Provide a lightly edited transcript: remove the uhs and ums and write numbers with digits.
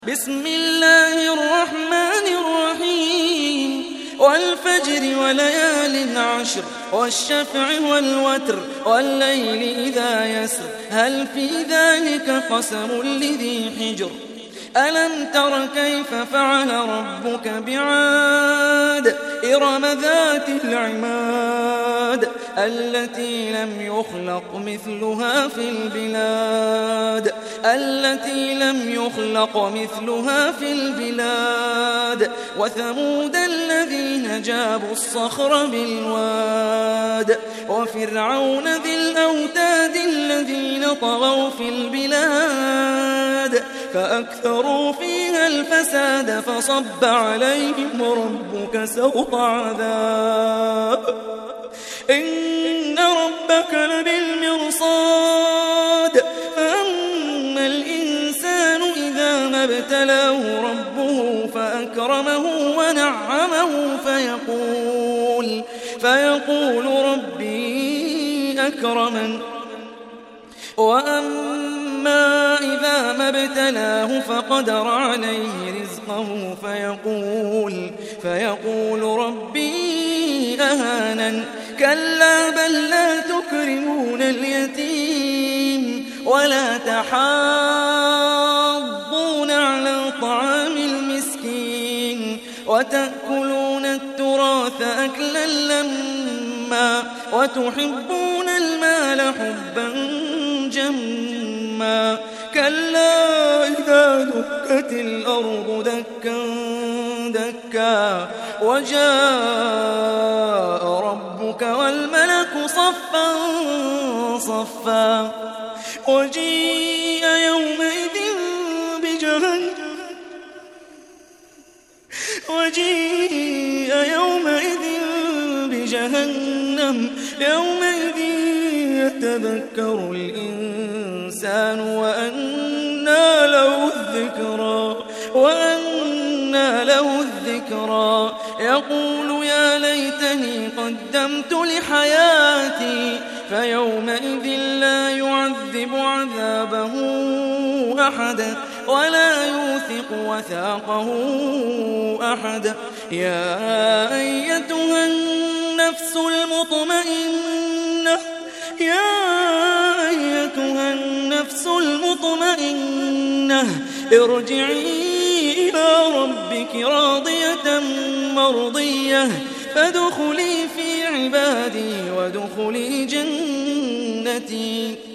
بسم الله الرحمن الرحيم والفجر وليال عشر والشفع والوتر والليل إذا يسر هل في ذلك قسم لذي حجر ألم تر كيف فعل ربك بعاد إرم ذات العماد التي لم يخلق مثلها في البلاد وثمود الذين جابوا الصخر بالواد وفرعون ذي الأوتاد الذين طغوا في البلاد فأكثروا فيها الفساد فصب عليهم ربك سوط عذاب إن ربك لبالمرصاد فأما الإنسان إذا ما ابتلاه ربه فأكرمه ونعمه فيقول ربي أكرمن وأما إذا ما ابتلاه فقدر عليه رزقه فيقول ربي أهانن كلا بل لا تكرمون اليتيم ولا تحاضون على طعام المسكين وتأكلون التراث أكلا لما وتحبون المال حبا جما كلا إذا دكت الأرض دكا دكا وجاء ربك والملك صفا صفا وجيء يومئذ بجهنم يومئذ يتذكر الإنسان وأنى له الذكرى يقول يا ليتني قدمت لحياتي فيومئذ لا يعذب عذابه أحد ولا يوثق وثاقه أحد يا أيتها النفس المطمئنة ارجعي إلى ربك راضية مرضية فادخلي في عبادي وادخلي جنتي